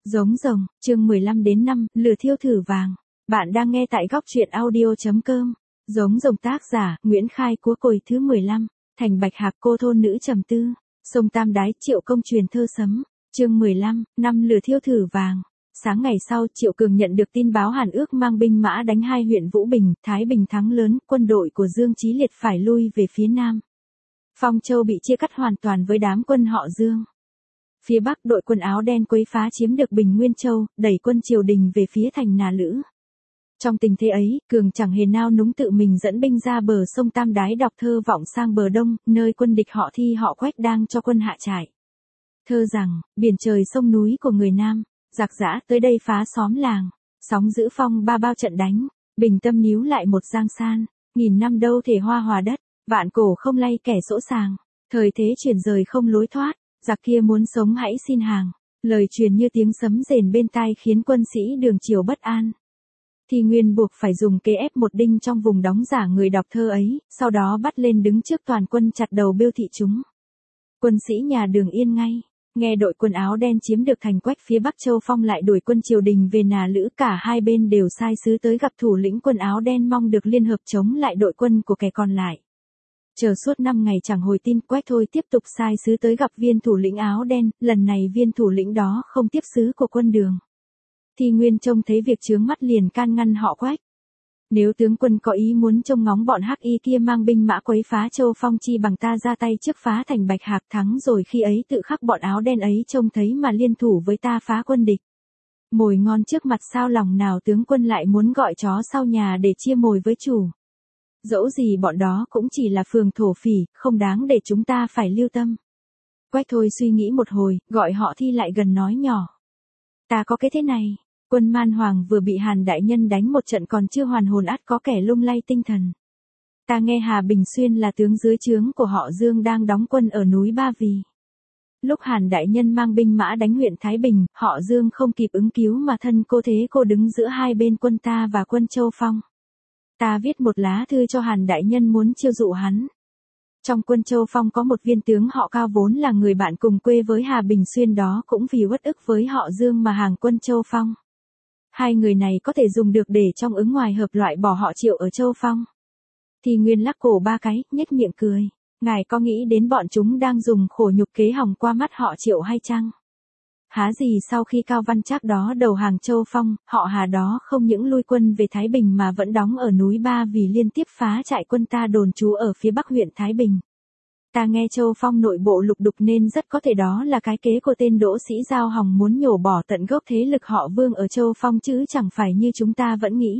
Giống rồng, chương 15 đến 5, lửa thiêu thử vàng. Bạn đang nghe tại góc truyện audio.com. Giống rồng tác giả, Nguyễn Khai Cúa Cồi thứ 15, Thành Bạch Hạc cô thôn nữ trầm tư. Sông Tam Đái Triệu Công truyền thơ sấm. Chương 15, năm lửa thiêu thử vàng. Sáng ngày sau, Triệu Cường nhận được tin báo Hàn Ước mang binh mã đánh hai huyện Vũ Bình, Thái Bình thắng lớn, quân đội của Dương Chí Liệt phải lui về phía nam. Phong Châu bị chia cắt hoàn toàn với đám quân họ Dương. Phía Bắc đội quân áo đen quấy phá chiếm được Bình Nguyên Châu, đẩy quân triều đình về phía thành Nà Lữ. Trong tình thế ấy, Cường chẳng hề nao núng tự mình dẫn binh ra bờ sông Tam Đái đọc thơ vọng sang bờ đông, nơi quân địch họ Thi họ Quách đang cho quân hạ trại. Thơ rằng, biển trời sông núi của người Nam, giặc giã tới đây phá xóm làng, sóng giữ phong ba bao trận đánh, bình tâm níu lại một giang san, nghìn năm đâu thể hoa hòa đất, vạn cổ không lay kẻ sỗ sàng, thời thế chuyển rời không lối thoát. Giặc kia muốn sống hãy xin hàng, lời truyền như tiếng sấm rền bên tai khiến quân sĩ đường triều bất an. Thi Nguyên buộc phải dùng kế ép một đinh trong vùng đóng giả người đọc thơ ấy, sau đó bắt lên đứng trước toàn quân chặt đầu bêu thị chúng. Quân sĩ nhà Đường yên ngay, nghe đội quân áo đen chiếm được thành Quách phía Bắc Châu Phong lại đuổi quân triều đình về Nà Lữ, cả hai bên đều sai sứ tới gặp thủ lĩnh quân áo đen mong được liên hợp chống lại đội quân của kẻ còn lại. Chờ suốt 5 ngày chẳng hồi tin, Quách Thôi tiếp tục sai sứ tới gặp viên thủ lĩnh áo đen, lần này viên thủ lĩnh đó không tiếp sứ của quân Đường. Thi Nguyên trông thấy việc chướng mắt liền can ngăn họ Quách. Nếu tướng quân có ý muốn trông ngóng bọn Hắc Y kia mang binh mã quấy phá Châu Phong, chi bằng ta ra tay trước phá thành Bạch Hạc, thắng rồi khi ấy tự khắc bọn áo đen ấy trông thấy mà liên thủ với ta phá quân địch. Mồi ngon trước mặt sao lòng nào tướng quân lại muốn gọi chó sau nhà để chia mồi với chủ. Dẫu gì bọn đó cũng chỉ là phường thổ phỉ, không đáng để chúng ta phải lưu tâm. Quách Thôi suy nghĩ một hồi, gọi họ Thi lại gần nói nhỏ. Ta có cái thế này, quân Man Hoàng vừa bị Hàn đại nhân đánh một trận còn chưa hoàn hồn, ắt có kẻ lung lay tinh thần. Ta nghe Hà Bình Xuyên là tướng dưới trướng của họ Dương đang đóng quân ở núi Ba Vì. Lúc Hàn đại nhân mang binh mã đánh huyện Thái Bình, họ Dương không kịp ứng cứu mà thân cô thế cô đứng giữa hai bên quân ta và quân Châu Phong. Ta viết một lá thư cho Hàn đại nhân muốn chiêu dụ hắn. Trong quân Châu Phong có một viên tướng họ Cao vốn là người bạn cùng quê với Hà Bình Xuyên đó, cũng vì uất ức với họ Dương mà hàng quân Châu Phong. Hai người này có thể dùng được để trong ứng ngoài hợp loại bỏ họ Triệu ở Châu Phong. Thì Nguyên lắc cổ ba cái, nhếch miệng cười. Ngài có nghĩ đến bọn chúng đang dùng khổ nhục kế hòng qua mắt họ Triệu hay chăng? Há gì sau khi Cao Văn Trác đó đầu hàng Châu Phong, họ Hà đó không những lui quân về Thái Bình mà vẫn đóng ở núi Ba Vì liên tiếp phá trại quân ta đồn trú ở phía bắc huyện Thái Bình. Ta nghe Châu Phong nội bộ lục đục nên rất có thể đó là cái kế của tên Đỗ Sĩ Giao hòng muốn nhổ bỏ tận gốc thế lực họ Vương ở Châu Phong, chứ chẳng phải như chúng ta vẫn nghĩ.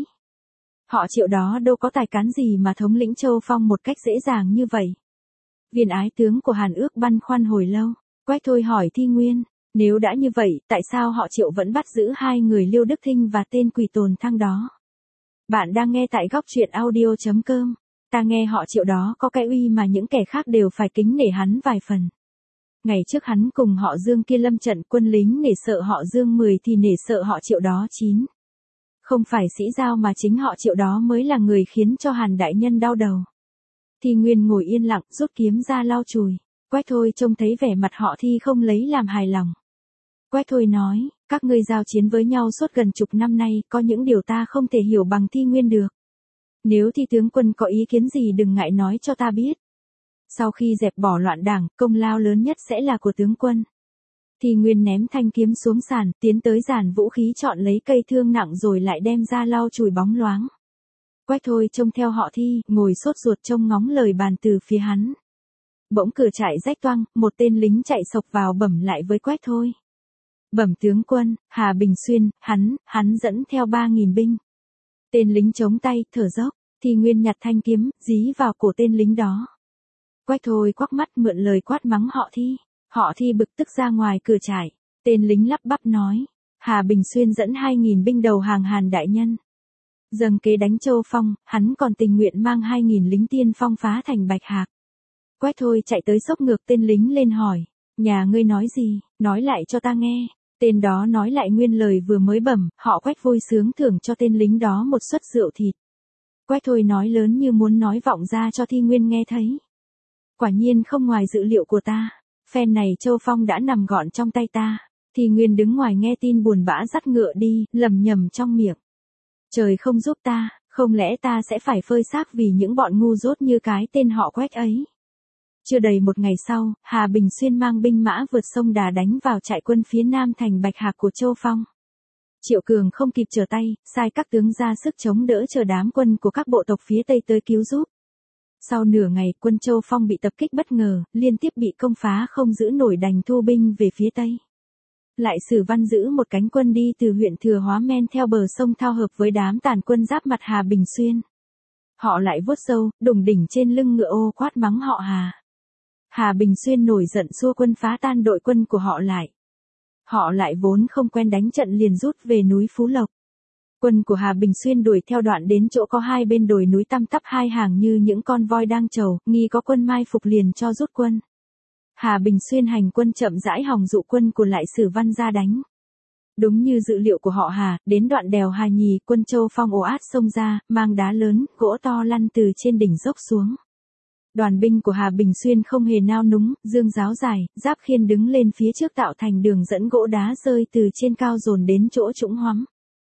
Họ Triệu đó đâu có tài cán gì mà thống lĩnh Châu Phong một cách dễ dàng như vậy. Viên ái tướng của Hàn Ước băn khoăn hồi lâu, Quách Thôi hỏi Thi Nguyên. Nếu đã như vậy, tại sao họ Triệu vẫn bắt giữ hai người Liêu Đức Thinh và tên Quỷ Tồn Thăng đó? Bạn đang nghe tại góc truyện audio.com. Ta nghe họ Triệu đó có cái uy mà những kẻ khác đều phải kính nể hắn vài phần. Ngày trước hắn cùng họ Dương kia lâm trận, quân lính nể sợ họ Dương 10 thì nể sợ họ Triệu đó 9. Không phải Sĩ Giao mà chính họ Triệu đó mới là người khiến cho Hàn đại nhân đau đầu. Thi Nguyên ngồi yên lặng, rút kiếm ra lau chùi. Quách Thôi trông thấy vẻ mặt họ Thi không lấy làm hài lòng. Quách Thôi nói, các ngươi giao chiến với nhau suốt gần chục năm nay, có những điều ta không thể hiểu bằng Thi Nguyên được. Nếu Thi tướng quân có ý kiến gì đừng ngại nói cho ta biết. Sau khi dẹp bỏ loạn đảng, công lao lớn nhất sẽ là của tướng quân. Thi Nguyên ném thanh kiếm xuống sàn, tiến tới giàn vũ khí chọn lấy cây thương nặng rồi lại đem ra lau chùi bóng loáng. Quách Thôi trông theo họ Thi, ngồi sốt ruột trông ngóng lời bàn từ phía hắn. Bỗng cửa trại rách toang, một tên lính chạy sộc vào bẩm lại với Quách Thôi. Bẩm tướng quân, Hà Bình Xuyên, hắn dẫn theo 3.000 binh. Tên lính chống tay, thở dốc, Thi Nguyên nhặt thanh kiếm, dí vào cổ tên lính đó. Quách Thôi quắc mắt mượn lời quát mắng họ Thi. Họ Thi bực tức ra ngoài cửa trại. Tên lính lắp bắp nói, Hà Bình Xuyên dẫn 2.000 binh đầu hàng Hàn đại nhân. Dâng kế đánh Châu Phong, hắn còn tình nguyện mang 2.000 lính tiên phong phá thành Bạch Hạc. Quách Thôi chạy tới xốc ngược tên lính lên hỏi, nhà ngươi nói gì, nói lại cho ta nghe. Tên đó nói lại nguyên lời vừa mới bẩm, họ Quách vui sướng thưởng cho tên lính đó một suất rượu thịt. Quách Thôi nói lớn như muốn nói vọng ra cho Thi Nguyên nghe thấy. Quả nhiên không ngoài dự liệu của ta, phen này Châu Phong đã nằm gọn trong tay ta. Thì Nguyên đứng ngoài nghe tin buồn bã dắt ngựa đi, lầm nhầm trong miệng. Trời không giúp ta, không lẽ ta sẽ phải phơi xác vì những bọn ngu dốt như cái tên họ Quách ấy. Chưa đầy một ngày sau, Hà Bình Xuyên mang binh mã vượt sông Đà đánh vào trại quân phía nam thành Bạch Hạc của Châu Phong. Triệu Cường không kịp trở tay, sai các tướng ra sức chống đỡ chờ đám quân của các bộ tộc phía Tây tới cứu giúp. Sau nửa ngày, quân Châu Phong bị tập kích bất ngờ, liên tiếp bị công phá không giữ nổi đành thu binh về phía Tây. Lại Sử Văn giữ một cánh quân đi từ huyện Thừa Hóa men theo bờ sông thao hợp với đám tàn quân giáp mặt Hà Bình Xuyên. Họ lại vuốt râu, đùng đỉnh trên lưng ngựa ô quát mắng họ Hà. Hà Bình Xuyên nổi giận xua quân phá tan đội quân của họ lại. Họ lại vốn không quen đánh trận liền rút về núi Phú Lộc. Quân của Hà Bình Xuyên đuổi theo đoạn đến chỗ có hai bên đồi núi tăm tắp hai hàng như những con voi đang trầu, nghi có quân mai phục liền cho rút quân. Hà Bình Xuyên hành quân chậm rãi hòng dụ quân của Lại Sử Văn ra đánh. Đúng như dự liệu của họ Hà, đến đoạn đèo Hà Nhì, quân Châu Phong ồ ạt xông ra, mang đá lớn, gỗ to lăn từ trên đỉnh dốc xuống. Đoàn binh của Hà Bình Xuyên không hề nao núng, dương giáo dài, giáp khiên đứng lên phía trước tạo thành đường dẫn gỗ đá rơi từ trên cao dồn đến chỗ trũng hoắm.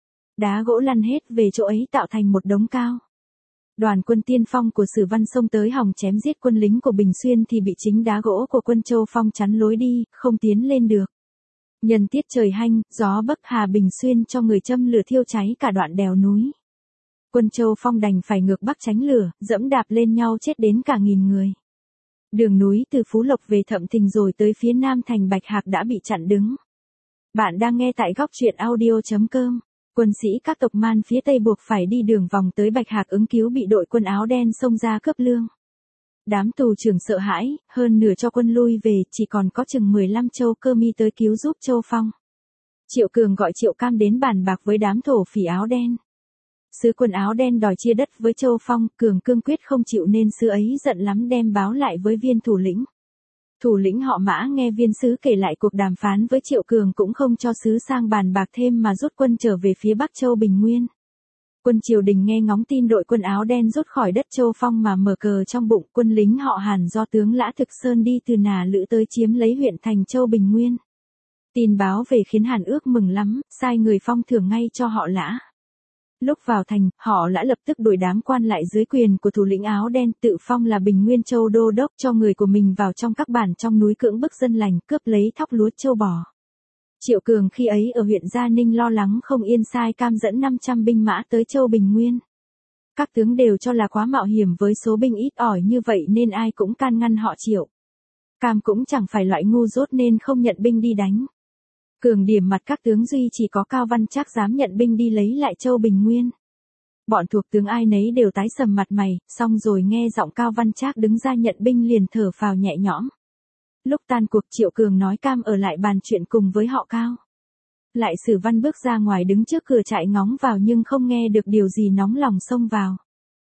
Đá gỗ lăn hết về chỗ ấy tạo thành một đống cao. Đoàn quân tiên phong của Sử Văn xông tới hòng chém giết quân lính của Bình Xuyên thì bị chính đá gỗ của quân Châu Phong chắn lối đi, không tiến lên được. Nhân tiết trời hanh, gió bấc Hà Bình Xuyên cho người châm lửa thiêu cháy cả đoạn đèo núi. Quân Châu Phong đành phải ngược bắc tránh lửa, dẫm đạp lên nhau chết đến cả 1000 người. Đường núi từ Phú Lộc về Thậm Thình rồi tới phía nam thành Bạch Hạc đã bị chặn đứng. Bạn đang nghe tại góc truyện audio.com. Quân sĩ các tộc Man phía Tây buộc phải đi đường vòng tới Bạch Hạc ứng cứu bị đội quân áo đen xông ra cướp lương. Đám tù trưởng sợ hãi, hơn nửa cho quân lui về, chỉ còn có chừng 15 Châu Cơ Mi tới cứu giúp Châu Phong. Triệu Cường gọi Triệu Cam đến bàn bạc với đám thổ phỉ áo đen. Sứ quân áo đen đòi chia đất với Châu Phong, Cường cương quyết không chịu nên sứ ấy giận lắm đem báo lại với viên thủ lĩnh. Thủ lĩnh họ Mã nghe viên sứ kể lại cuộc đàm phán với Triệu Cường cũng không cho sứ sang bàn bạc thêm mà rút quân trở về phía Bắc Châu Bình Nguyên. Quân triều đình nghe ngóng tin đội quân áo đen rút khỏi đất Châu Phong mà mở cờ trong bụng, quân lính họ Hàn do tướng Lã Thực Sơn đi từ Nà Lữ tới chiếm lấy huyện thành Châu Bình Nguyên. Tin báo về khiến Hàn ước mừng lắm, sai người phong thưởng ngay cho họ Lã. Lúc vào thành, họ Lã lập tức đuổi đám quan lại dưới quyền của thủ lĩnh áo đen, tự phong là Bình Nguyên Châu đô đốc, cho người của mình vào trong các bản trong núi cưỡng bức dân lành, cướp lấy thóc lúa châu bò. Triệu Cường khi ấy ở huyện Gia Ninh lo lắng không yên sai Cam dẫn 500 binh mã tới Châu Bình Nguyên. Các tướng đều cho là quá mạo hiểm với số binh ít ỏi như vậy nên ai cũng can ngăn họ Triệu. Cam cũng chẳng phải loại ngu dốt nên không nhận binh đi đánh. Cường điểm mặt các tướng duy chỉ có Cao Văn Trác dám nhận binh đi lấy lại Châu Bình Nguyên. Bọn thuộc tướng ai nấy đều tái sầm mặt mày, xong rồi nghe giọng Cao Văn Trác đứng ra nhận binh liền thở phào nhẹ nhõm. Lúc tan cuộc Triệu Cường nói Cam ở lại bàn chuyện cùng với họ Cao. Lại Sử Văn bước ra ngoài đứng trước cửa trại ngóng vào nhưng không nghe được điều gì nóng lòng xông vào.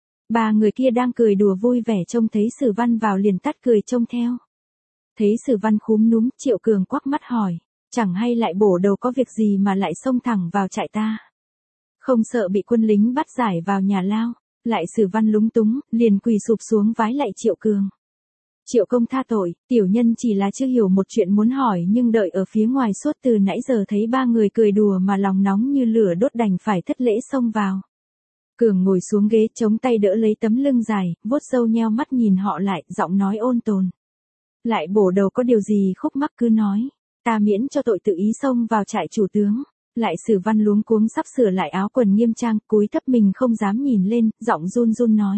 Ba người kia đang cười đùa vui vẻ trông thấy Sử Văn vào liền tắt cười trông theo. Thấy Sử Văn khúm núm, Triệu Cường quắc mắt hỏi, chẳng hay lại bổ đầu có việc gì mà lại xông thẳng vào trại ta. Không sợ bị quân lính bắt giải vào nhà lao. Lại Sử Văn lúng túng, liền quỳ sụp xuống vái lạy Triệu Cường. Triệu công tha tội, tiểu nhân chỉ là chưa hiểu một chuyện muốn hỏi nhưng đợi ở phía ngoài suốt từ nãy giờ thấy ba người cười đùa mà lòng nóng như lửa đốt đành phải thất lễ xông vào. Cường ngồi xuống ghế chống tay đỡ lấy tấm lưng dài, vuốt râu nheo mắt nhìn họ lại, giọng nói ôn tồn. Lại bổ đầu có điều gì khúc mắc cứ nói, ta miễn cho tội tự ý xông vào trại chủ tướng. Lại Sử Văn luống cuống sắp sửa lại áo quần nghiêm trang, cúi thấp mình không dám nhìn lên, giọng run run nói.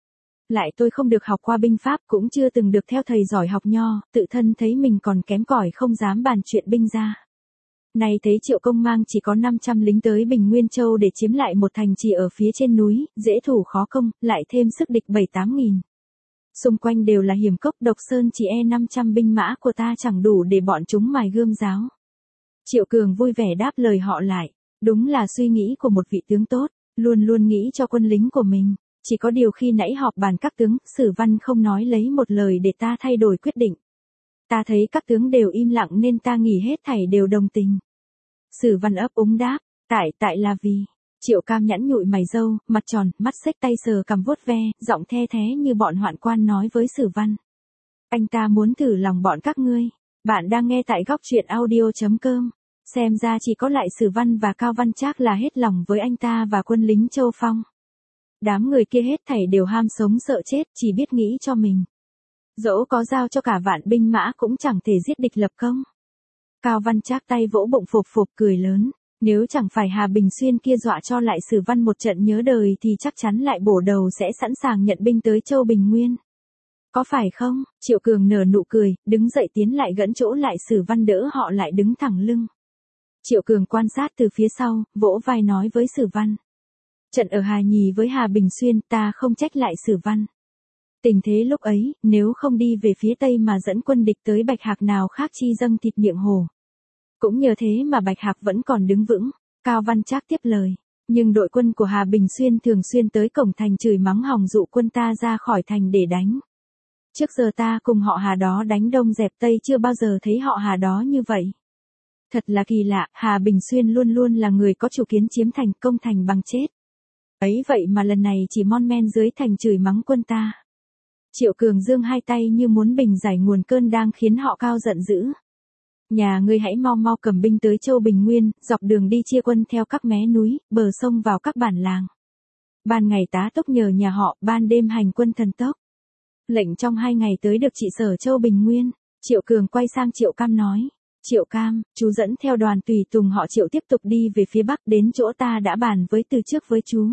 Lại tôi không được học qua binh pháp cũng chưa từng được theo thầy giỏi học nho, tự thân thấy mình còn kém cỏi không dám bàn chuyện binh ra. Nay thấy Triệu công mang chỉ có 500 lính tới Bình Nguyên Châu để chiếm lại một thành trì ở phía trên núi, dễ thủ khó công, lại thêm sức địch 7-8 nghìn. Xung quanh đều là hiểm cốc độc sơn chỉ 500 binh mã của ta chẳng đủ để bọn chúng mài gươm giáo. Triệu Cường vui vẻ đáp lời họ lại, đúng là suy nghĩ của một vị tướng tốt, luôn luôn nghĩ cho quân lính của mình. Chỉ có điều khi nãy họp bàn các tướng, Sử Văn không nói lấy một lời để ta thay đổi quyết định. Ta thấy các tướng đều im lặng nên ta nghĩ hết thảy đều đồng tình. Sử Văn ấp úng đáp, tại là vì. Triệu Cam nhẵn nhụi mày râu, mặt tròn, mắt xếch tay sờ cằm vuốt ve, giọng the thé như bọn hoạn quan nói với Sử Văn. Anh ta muốn thử lòng bọn các ngươi. Bạn đang nghe tại góc truyện audio.com. Xem ra chỉ có Lại Sử Văn và Cao Văn Trác là hết lòng với anh ta và quân lính Châu Phong. Đám người kia hết thảy đều ham sống sợ chết, chỉ biết nghĩ cho mình. Dẫu có giao cho cả vạn binh mã cũng chẳng thể giết địch lập công. Cao Văn Trác tay vỗ bụng phụp phụp cười lớn. Nếu chẳng phải Hà Bình Xuyên kia dọa cho Lại Sử Văn một trận nhớ đời thì chắc chắn Lại Bổ Đầu sẽ sẵn sàng nhận binh tới Châu Bình Nguyên. Có phải không? Triệu Cường nở nụ cười, đứng dậy tiến lại gẫn chỗ Lại Sử Văn đỡ họ lại đứng thẳng lưng. Triệu Cường quan sát từ phía sau, vỗ vai nói với Sử Văn. Trận ở Hà Nhì với Hà Bình Xuyên ta không trách Lại Sử Văn. Tình thế lúc ấy, nếu không đi về phía Tây mà dẫn quân địch tới Bạch Hạc nào khác chi dâng thịt miệng hồ. Cũng nhờ thế mà Bạch Hạc vẫn còn đứng vững. Cao Văn Trác tiếp lời. Nhưng đội quân của Hà Bình Xuyên thường xuyên tới cổng thành chửi mắng hòng dụ quân ta ra khỏi thành để đánh. Trước giờ ta cùng họ Hà đó đánh Đông dẹp Tây chưa bao giờ thấy họ Hà đó như vậy. Thật là kỳ lạ, Hà Bình Xuyên luôn luôn là người có chủ kiến chiếm thành công thành bằng chết. Ấy vậy mà lần này chỉ mon men dưới thành chửi mắng quân ta. Triệu Cường giương hai tay như muốn bình giải nguồn cơn đang khiến họ Cao giận dữ. Nhà ngươi hãy mau mau cầm binh tới Châu Bình Nguyên, dọc đường đi chia quân theo các mé núi, bờ sông vào các bản làng. Ban ngày tá túc nhờ nhà họ, ban đêm hành quân thần tốc. Lệnh trong 2 ngày tới được trị sở Châu Bình Nguyên. Triệu Cường quay sang Triệu Cam nói. Triệu Cam, chú dẫn theo đoàn tùy tùng họ Triệu tiếp tục đi về phía bắc đến chỗ ta đã bàn với từ trước với chú.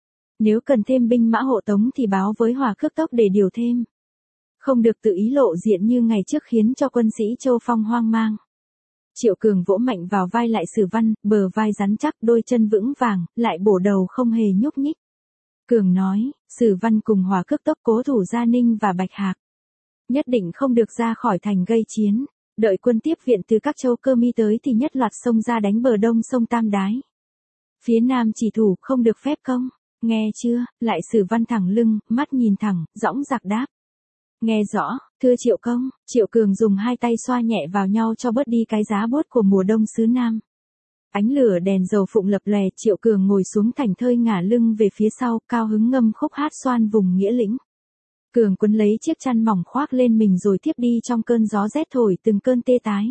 Nếu cần thêm binh mã hộ tống thì báo với Hòa Khước Tốc để điều thêm. Không được tự ý lộ diện như ngày trước khiến cho quân sĩ Châu Phong hoang mang. Triệu Cường vỗ mạnh vào vai Lại Sử Văn, bờ vai rắn chắc, đôi chân vững vàng, Lại Bổ Đầu không hề nhúc nhích. Cường nói, Sử Văn cùng Hòa Khước Tốc cố thủ Gia Ninh và Bạch Hạc. Nhất định không được ra khỏi thành gây chiến. Đợi quân tiếp viện từ các châu Cơ Mi tới thì nhất loạt xông ra đánh bờ đông sông Tam Đái. Phía nam chỉ thủ, không được phép công. Nghe chưa? Lại Sử Văn thẳng lưng, mắt nhìn thẳng, dõng dạc đáp. Nghe rõ, thưa Triệu công. Triệu Cường dùng hai tay xoa nhẹ vào nhau cho bớt đi cái giá buốt của mùa đông xứ Nam. Ánh lửa đèn dầu phụng lập lòe, Triệu Cường ngồi xuống thảnh thơi ngả lưng về phía sau, cao hứng ngâm khúc hát xoan vùng nghĩa lĩnh. Cường quấn lấy chiếc chăn mỏng khoác lên mình rồi tiếp đi trong cơn gió rét thổi từng cơn tê tái.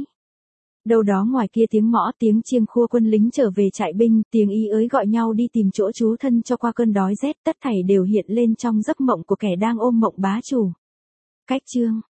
Đâu đó ngoài kia tiếng mõ, tiếng chiêng khua quân lính trở về trại binh, tiếng y ới gọi nhau đi tìm chỗ trú thân cho qua cơn đói rét, tất thảy đều hiện lên trong giấc mộng của kẻ đang ôm mộng bá chủ. Cách chương